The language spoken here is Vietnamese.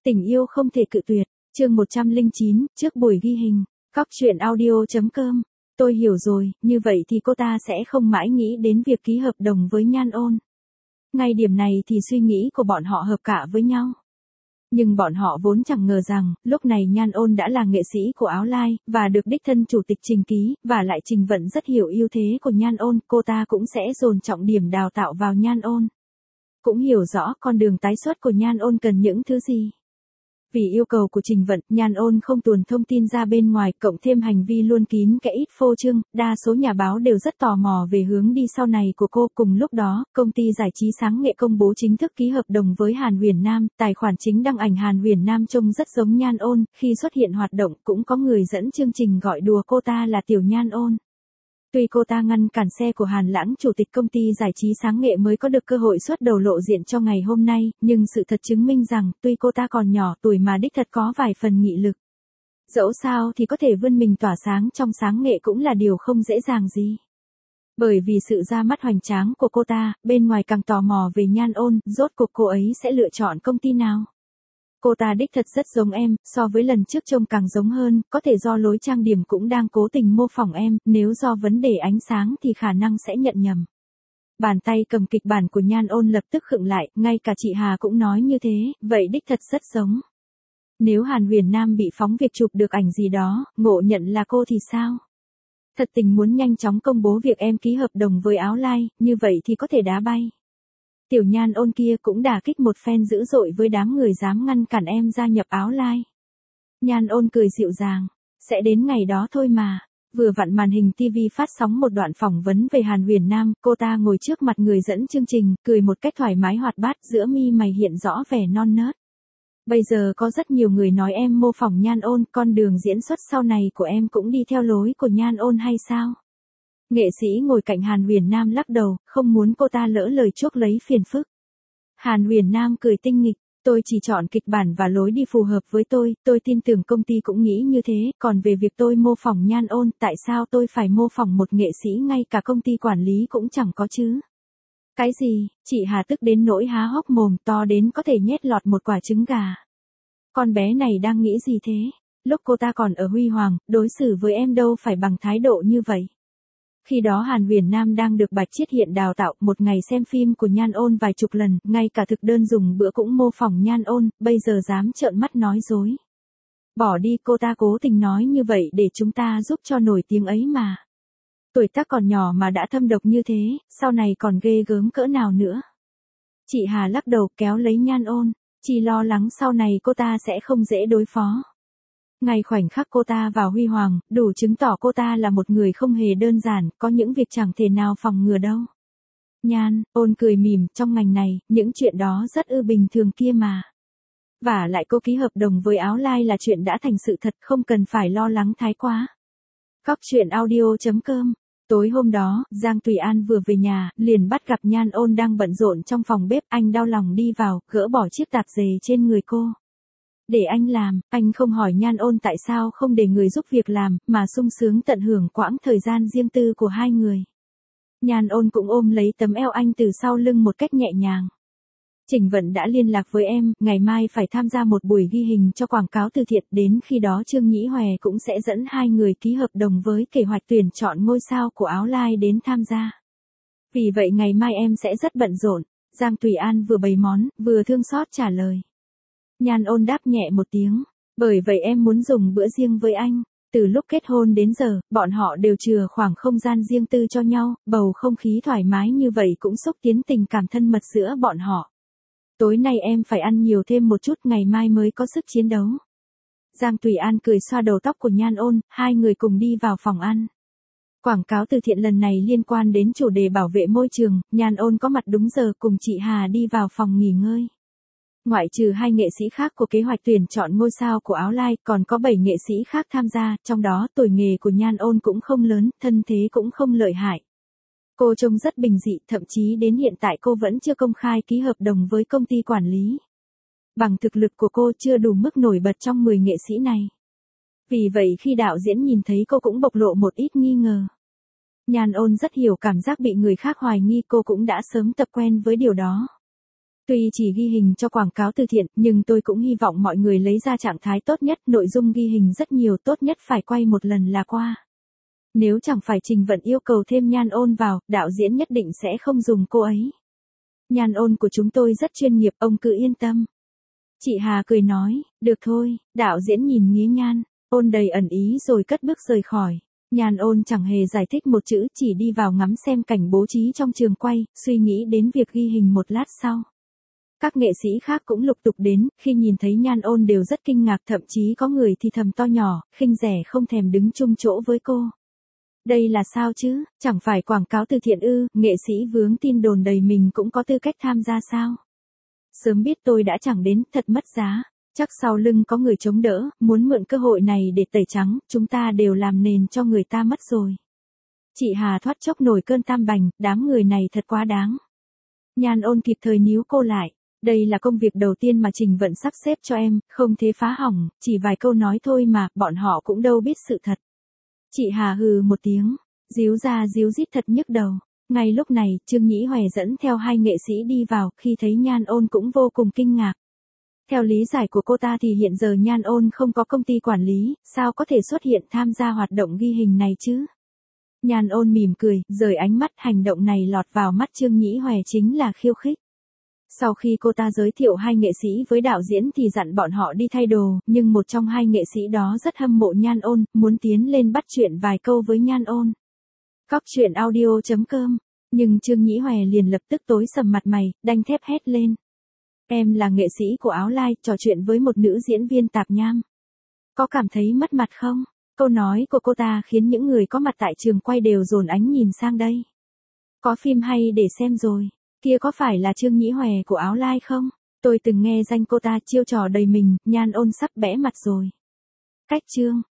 Tình yêu không thể cự tuyệt, chương 109, trước buổi ghi hình, Cóc truyện audio.com. Tôi hiểu rồi, như vậy thì cô ta sẽ không mãi nghĩ đến việc ký hợp đồng với Nhan Ôn. Ngay điểm này thì suy nghĩ của bọn họ hợp cả với nhau. Nhưng bọn họ vốn chẳng ngờ rằng, lúc này Nhan Ôn đã là nghệ sĩ của Áo Lai, và được đích thân chủ tịch Trình ký, và lại Trình Vận rất hiểu ưu thế của Nhan Ôn, cô ta cũng sẽ dồn trọng điểm đào tạo vào Nhan Ôn. Cũng hiểu rõ con đường tái xuất của Nhan Ôn cần những thứ gì. Vì yêu cầu của Trình Vận, Nhan Ôn không tuồn thông tin ra bên ngoài, cộng thêm hành vi luôn kín kẽ ít phô trương, đa số nhà báo đều rất tò mò về hướng đi sau này của cô. Cùng lúc đó, công ty giải trí Sáng Nghệ công bố chính thức ký hợp đồng với Hàn Huyền Nam, tài khoản chính đăng ảnh Hàn Huyền Nam trông rất giống Nhan Ôn, khi xuất hiện hoạt động cũng có người dẫn chương trình gọi đùa cô ta là Tiểu Nhan Ôn. Tuy cô ta ngăn cản xe của Hàn Lãng, chủ tịch công ty giải trí Sáng Nghệ mới có được cơ hội xuất đầu lộ diện cho ngày hôm nay, nhưng sự thật chứng minh rằng, tuy cô ta còn nhỏ tuổi mà đích thật có vài phần nghị lực. Dẫu sao thì có thể vươn mình tỏa sáng trong Sáng Nghệ cũng là điều không dễ dàng gì. Bởi vì sự ra mắt hoành tráng của cô ta, bên ngoài càng tò mò về Nhan Ôn, rốt cuộc cô ấy sẽ lựa chọn công ty nào. Cô ta đích thật rất giống em, so với lần trước trông càng giống hơn, có thể do lối trang điểm cũng đang cố tình mô phỏng em, nếu do vấn đề ánh sáng thì khả năng sẽ nhận nhầm. Bàn tay cầm kịch bản của Nhan Ôn lập tức khựng lại, ngay cả chị Hà cũng nói như thế, vậy đích thật rất giống. Nếu Hàn Huyền Nam bị phóng việc chụp được ảnh gì đó, ngộ nhận là cô thì sao? Thật tình muốn nhanh chóng công bố việc em ký hợp đồng với Áo Lai, như vậy thì có thể đá bay. Tiểu Nhan Ôn kia cũng đả kích một phen dữ dội với đám người dám ngăn cản em gia nhập Áo Lai. Nhan Ôn cười dịu dàng, sẽ đến ngày đó thôi mà. Vừa vặn màn hình TV phát sóng một đoạn phỏng vấn về Hàn Huyền Nam, cô ta ngồi trước mặt người dẫn chương trình, cười một cách thoải mái hoạt bát, giữa mi mày hiện rõ vẻ non nớt. Bây giờ có rất nhiều người nói em mô phỏng Nhan Ôn, con đường diễn xuất sau này của em cũng đi theo lối của Nhan Ôn hay sao? Nghệ sĩ ngồi cạnh Hàn Huyền Nam lắc đầu, không muốn cô ta lỡ lời chuốc lấy phiền phức. Hàn Huyền Nam cười tinh nghịch, tôi chỉ chọn kịch bản và lối đi phù hợp với tôi tin tưởng công ty cũng nghĩ như thế, còn về việc tôi mô phỏng Nhan Ôn, tại sao tôi phải mô phỏng một nghệ sĩ ngay cả công ty quản lý cũng chẳng có chứ? Cái gì? Chị Hà tức đến nỗi há hốc mồm, to đến có thể nhét lọt một quả trứng gà. Con bé này đang nghĩ gì thế? Lúc cô ta còn ở Huy Hoàng, đối xử với em đâu phải bằng thái độ như vậy. Khi đó Hàn Huyền Nam đang được Bạch Chiết Hiện đào tạo, một ngày xem phim của Nhan Ôn vài chục lần, ngay cả thực đơn dùng bữa cũng mô phỏng Nhan Ôn, bây giờ dám trợn mắt nói dối. Bỏ đi, cô ta cố tình nói như vậy để chúng ta giúp cho nổi tiếng ấy mà. Tuổi tác còn nhỏ mà đã thâm độc như thế, sau này còn ghê gớm cỡ nào nữa. Chị Hà lắc đầu kéo lấy Nhan Ôn, chỉ lo lắng sau này cô ta sẽ không dễ đối phó. Ngay khoảnh khắc cô ta vào Huy Hoàng, đủ chứng tỏ cô ta là một người không hề đơn giản, có những việc chẳng thể nào phòng ngừa đâu. Nhan Ôn cười mỉm, trong ngành này, những chuyện đó rất bình thường kia mà. Và lại cô ký hợp đồng với Áo Lai là chuyện đã thành sự thật, không cần phải lo lắng thái quá. Cóc truyện audio.com. Tối hôm đó, Giang Tùy An vừa về nhà, liền bắt gặp Nhan Ôn đang bận rộn trong phòng bếp, anh đau lòng đi vào, gỡ bỏ chiếc tạp dề trên người cô. Để anh làm, anh không hỏi Nhan Ôn tại sao không để người giúp việc làm, mà sung sướng tận hưởng quãng thời gian riêng tư của hai người. Nhan Ôn cũng ôm lấy tấm eo anh từ sau lưng một cách nhẹ nhàng. Trình Vận đã liên lạc với em, ngày mai phải tham gia một buổi ghi hình cho quảng cáo từ thiện, đến khi đó Trương Nhĩ Hòe cũng sẽ dẫn hai người ký hợp đồng với kế hoạch tuyển chọn ngôi sao của Áo Lai đến tham gia. Vì vậy ngày mai em sẽ rất bận rộn, Giang Tùy An vừa bày món, vừa thương xót trả lời. Nhan Ôn đáp nhẹ một tiếng, bởi vậy em muốn dùng bữa riêng với anh. Từ lúc kết hôn đến giờ, bọn họ đều chừa khoảng không gian riêng tư cho nhau, bầu không khí thoải mái như vậy cũng xúc tiến tình cảm thân mật giữa bọn họ. Tối nay em phải ăn nhiều thêm một chút, ngày mai mới có sức chiến đấu. Giang Tùy An cười xoa đầu tóc của Nhan Ôn, hai người cùng đi vào phòng ăn. Quảng cáo từ thiện lần này liên quan đến chủ đề bảo vệ môi trường, Nhan Ôn có mặt đúng giờ cùng chị Hà đi vào phòng nghỉ ngơi. Ngoại trừ hai nghệ sĩ khác của kế hoạch tuyển chọn ngôi sao của Áo Lai, còn có 7 nghệ sĩ khác tham gia, trong đó tuổi nghề của Nhan Ôn cũng không lớn, thân thế cũng không lợi hại. Cô trông rất bình dị, thậm chí đến hiện tại cô vẫn chưa công khai ký hợp đồng với công ty quản lý. Bằng thực lực của cô chưa đủ mức nổi bật trong 10 nghệ sĩ này. Vì vậy khi đạo diễn nhìn thấy cô cũng bộc lộ một ít nghi ngờ. Nhan Ôn rất hiểu cảm giác bị người khác hoài nghi, cô cũng đã sớm tập quen với điều đó. Tuy chỉ ghi hình cho quảng cáo từ thiện, nhưng tôi cũng hy vọng mọi người lấy ra trạng thái tốt nhất, nội dung ghi hình rất nhiều, tốt nhất phải quay một lần là qua. Nếu chẳng phải Trình Vận yêu cầu thêm Nhan Ôn vào, đạo diễn nhất định sẽ không dùng cô ấy. Nhan Ôn của chúng tôi rất chuyên nghiệp, ông cứ yên tâm. Chị Hà cười nói, được thôi, đạo diễn nhìn Nghĩa Nhan Ôn đầy ẩn ý rồi cất bước rời khỏi. Nhan Ôn chẳng hề giải thích một chữ, chỉ đi vào ngắm xem cảnh bố trí trong trường quay, suy nghĩ đến việc ghi hình một lát sau. Các nghệ sĩ khác cũng lục tục đến, khi nhìn thấy Nhan Ôn đều rất kinh ngạc, thậm chí có người thì thầm to nhỏ, khinh rẻ không thèm đứng chung chỗ với cô. Đây là sao chứ, chẳng phải quảng cáo từ thiện ư, nghệ sĩ vướng tin đồn đầy mình cũng có tư cách tham gia sao? Sớm biết tôi đã chẳng đến, thật mất giá. Chắc sau lưng có người chống đỡ, muốn mượn cơ hội này để tẩy trắng, chúng ta đều làm nền cho người ta mất rồi. Chị Hà thoát chốc nổi cơn tam bành, đám người này thật quá đáng. Nhan Ôn kịp thời níu cô lại. Đây là công việc đầu tiên mà Trình Vận sắp xếp cho em, không thế phá hỏng, chỉ vài câu nói thôi mà, bọn họ cũng đâu biết sự thật. Chị Hà hừ một tiếng, díu ra díu dít thật nhức đầu. Ngay lúc này, Trương Nhĩ Hoè dẫn theo hai nghệ sĩ đi vào, khi thấy Nhan Ôn cũng vô cùng kinh ngạc. Theo lý giải của cô ta thì hiện giờ Nhan Ôn không có công ty quản lý, sao có thể xuất hiện tham gia hoạt động ghi hình này chứ? Nhan Ôn mỉm cười, rời ánh mắt, hành động này lọt vào mắt Trương Nhĩ Hoè chính là khiêu khích. Sau khi cô ta giới thiệu hai nghệ sĩ với đạo diễn thì dặn bọn họ đi thay đồ, nhưng một trong hai nghệ sĩ đó rất hâm mộ Nhan Ôn, muốn tiến lên bắt chuyện vài câu với Nhan Ôn. Cóc truyện audio.com. Nhưng Trương Nhĩ Hoè liền lập tức tối sầm mặt mày, đanh thép hét lên. Em là nghệ sĩ của Áo Lai, trò chuyện với một nữ diễn viên tạp nham. Có cảm thấy mất mặt không? Câu nói của cô ta khiến những người có mặt tại trường quay đều dồn ánh nhìn sang đây. Có phim hay để xem rồi. Kia có phải là Trương Nhĩ Hoè của Áo Lai không? Tôi từng nghe danh cô ta, chiêu trò đầy mình, Nhan Ôn sắp bẽ mặt rồi. Cách Trương